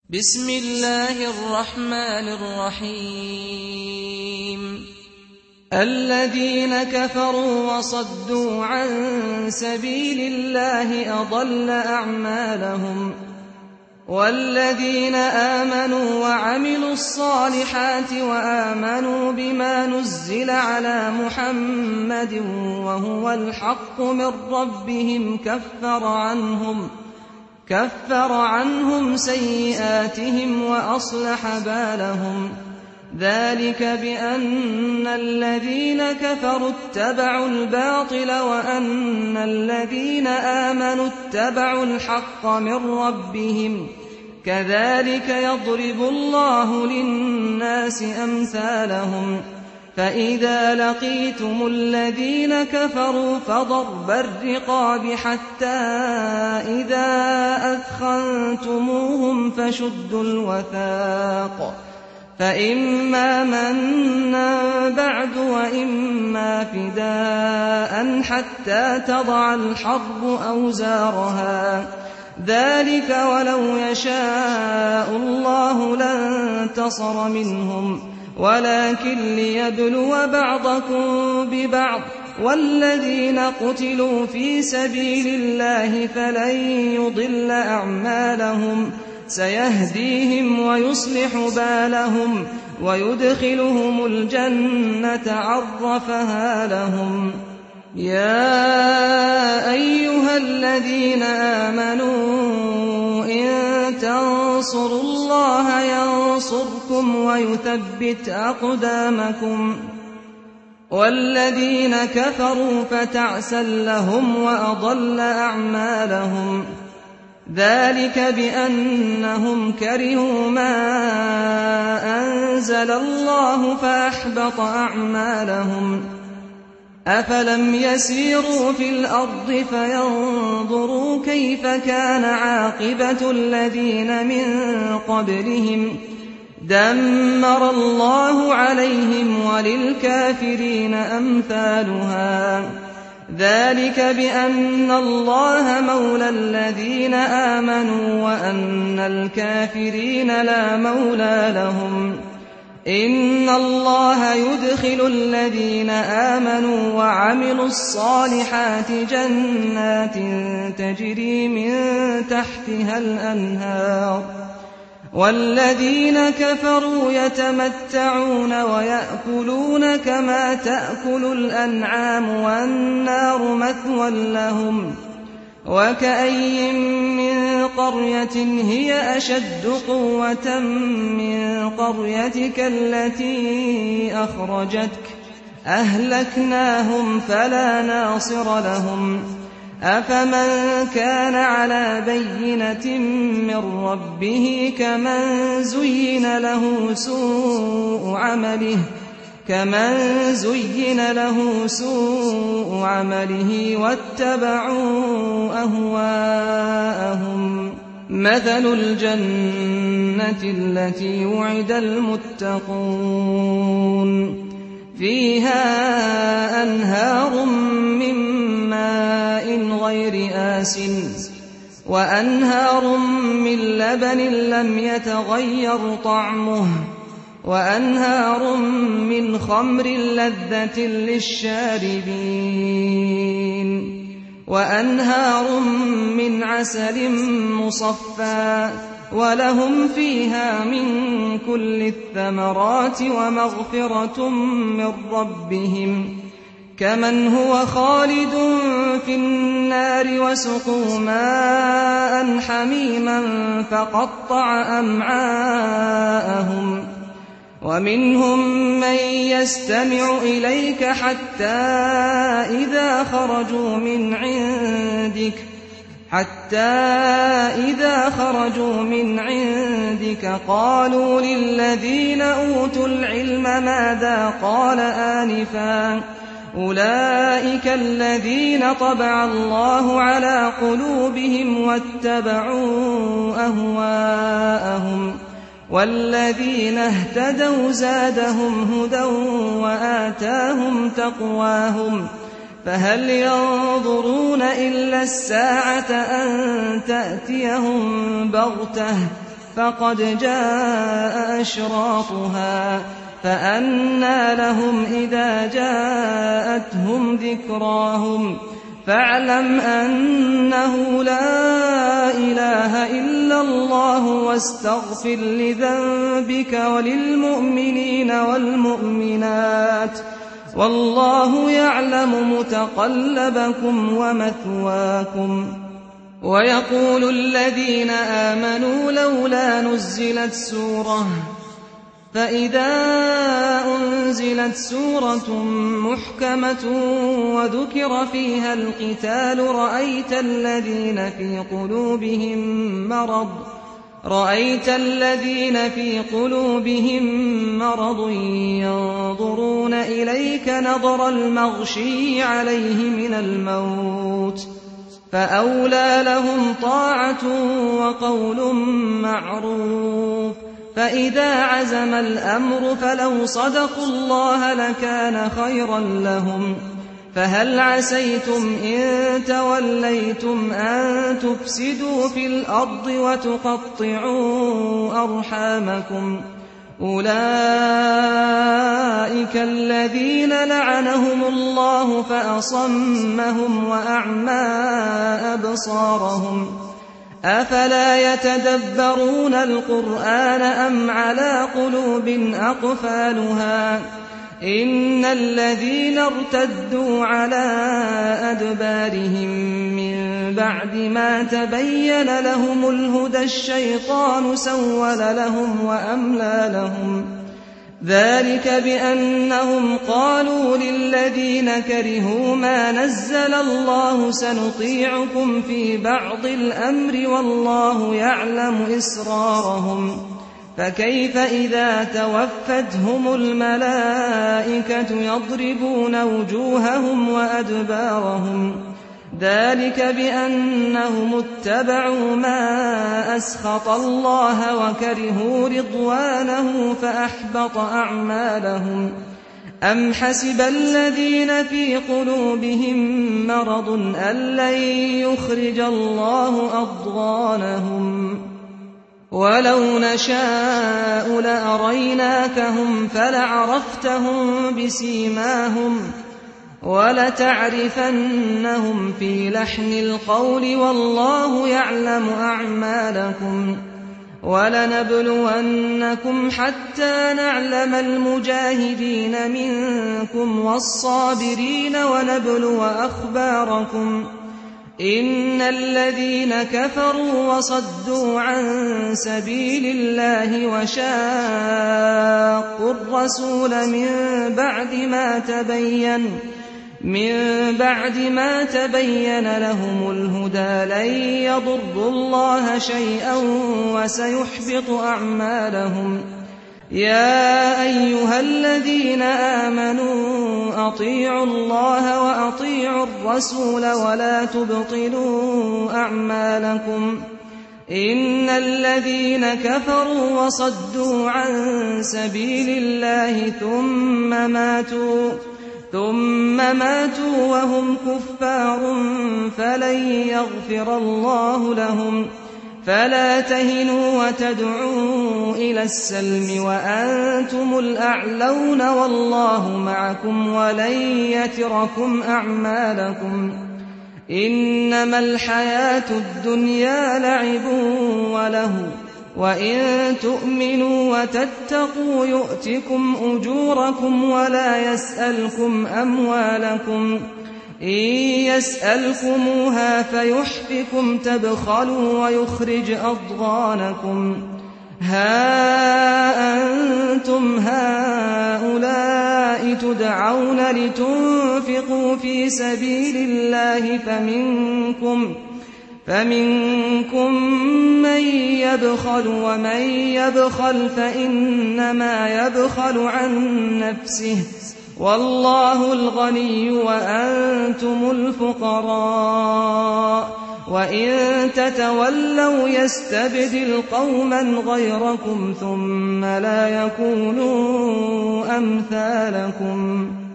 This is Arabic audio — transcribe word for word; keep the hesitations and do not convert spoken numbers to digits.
بسم الله الرحمن الرحيم الذين كفروا وصدوا عن سبيل الله أضل أعمالهم والذين آمنوا وعملوا الصالحات وآمنوا بما نزل على محمد وهو الحق من ربهم كفر عنهم كفر عنهم سيئاتهم وأصلح بالهم ذلك بأن الذين كفروا اتبعوا الباطل وأن الذين آمنوا اتبعوا الحق من ربهم كذلك يضرب الله للناس أمثالهم فإذا لقيتم الذين كفروا فضرب الرقاب حتى إذا أثخنتموهم فشدوا الوثاق فإما منا بعد وإما فداء حتى تضع الحرب أوزارها ذلك ولو يشاء الله لانتصر منهم ولكن ليبلو بعضكم ببعض والذين قتلوا في سبيل الله فلن يضل أعمالهم سيهديهم ويصلح بالهم ويدخلهم الجنة عرفها لهم يا أيها الذين آمنوا إن تنصروا الله ينصركم ويثبت أقدامكم والذين كفروا فتعسا لهم وأضل أعمالهم ذلك بأنهم كرهوا ما أنزل الله فأحبط أعمالهم أفلم يسيروا في الأرض فينظروا كيف كان عاقبة الذين من قبلهم دمر الله عليهم وللكافرين أمثالها ذلك بأن الله مولى الذين آمنوا وأن الكافرين لا مولى لهم إن الله يدخل الذين آمنوا وعملوا الصالحات جنات تجري من تحتها الأنهار والذين كفروا يتمتعون ويأكلون كما تأكل الأنعام والنار مثوى لهم وكأي من قرية هي أشد قوة من قريتك التي أخرجتك أهلكناهم فلا ناصر لهم أفمن كان على بينة من ربه كمن زين له سوء عمله كمن زين له سوء عمله واتبعوا أهواءهم مثل الجنة التي وعد المتقون فيها أنهار من ماء غير آسن وأنهار من لبن لم يتغير طعمه وأنهار من خمر لذة للشاربين وأنهار من عسل مصفى ولهم فيها من كل الثمرات ومغفرة من ربهم كمن هو خالد في النار وسقوا ماء حميما فقطع أمعاءهم ومنهم من يستمع إليك حتى إذا خرجوا من عندك حتى إذا خرجوا من عندك قالوا للذين أوتوا العلم ماذا قال آنفا أولئك الذين طبع الله على قلوبهم واتبعوا أهواءهم والذين اهتدوا زادهم هدى وآتاهم تقواهم فهل ينظرون إلا الساعة أن تأتيهم بغتة فقد جاء أشراطها فأنى لهم إذا جاءتهم ذكراهم فاعلم أنه لا إله إلا الله واستغفر لذنبك وللمؤمنين والمؤمنات والله يعلم متقلبكم ومثواكم. ويقول الذين آمنوا لولا نزلت سورة فإذا أنزلت سورة محكمة وذكر فيها القتال رأيت الذين في قلوبهم مرض رأيت الذين في قلوبهم مرض ينظرون إليك نظر المغشي عليه من الموت فأولى لهم طاعة وقول معروف. فإذا عزم الأمر فلو صدقوا الله لكان خيرا لهم. فهل عسيتم إن توليتم أن تفسدوا في الأرض وتقطعوا أرحامكم أولئك الذين لعنهم الله فأصمهم وأعمى أبصارهم أفلا يتدبرون القرآن أم على قلوب أقفالها إن الذين ارتدوا على أدبارهم من بعد ما تبين لهم الهدى الشيطان سول لهم وأملى لهم ذلك بأنهم قالوا للذين كرهوا ما نزل الله سنطيعكم في بعض الأمر والله يعلم إسرارهم فكيف إذا توفتهم الملائكة يضربون وجوههم وأدبارهم ذلك بأنهم اتبعوا ما أسخط الله وكرهوا رضوانه فأحبط أعمالهم. أم حسب الذين في قلوبهم مرض أن لن يخرج الله أضغانهم ولو نشاء لأريناكهم فلعرفتهم بسيماهم ولتعرفنهم في لحن القول والله يعلم أعمالكم. ولنبلونكم حتى نعلم المجاهدين منكم والصابرين ونبلو أخباركم إن الذين كفروا وصدوا عن سبيل الله وشاقوا الرسول من بعد ما تبين من بعد ما تبين لهم الهدى لن يضروا الله شيئا وسيحبط أعمالهم. يا أيها الذين آمنوا أطيعوا الله وأطيعوا الرسول ولا تبطلوا أعمالكم إن الذين كفروا وصدوا عن سبيل الله ثم ماتوا ثم ماتوا وهم كفار فلن يغفر الله لهم. فلا تهنوا وتدعوا إلى السلم وأنتم الأعلون والله معكم ولن يتركم أعمالكم. إنما الحياة الدنيا لعب وله وإن تؤمنوا وتتقوا يؤتكم أجوركم ولا يسألكم أموالكم إن يسألكموها فيحفكم تبخلوا ويخرج أضغانكم. ها أنتم هؤلاء تدعون لتنفقوا في سبيل الله فمنكم فمنكم من يبخل ومن يبخل فإنما يبخل عن نفسه والله الغني وأنتم الفقراء وإن تتولوا يستبدل قوما غيركم ثم لا يكونوا أمثالكم.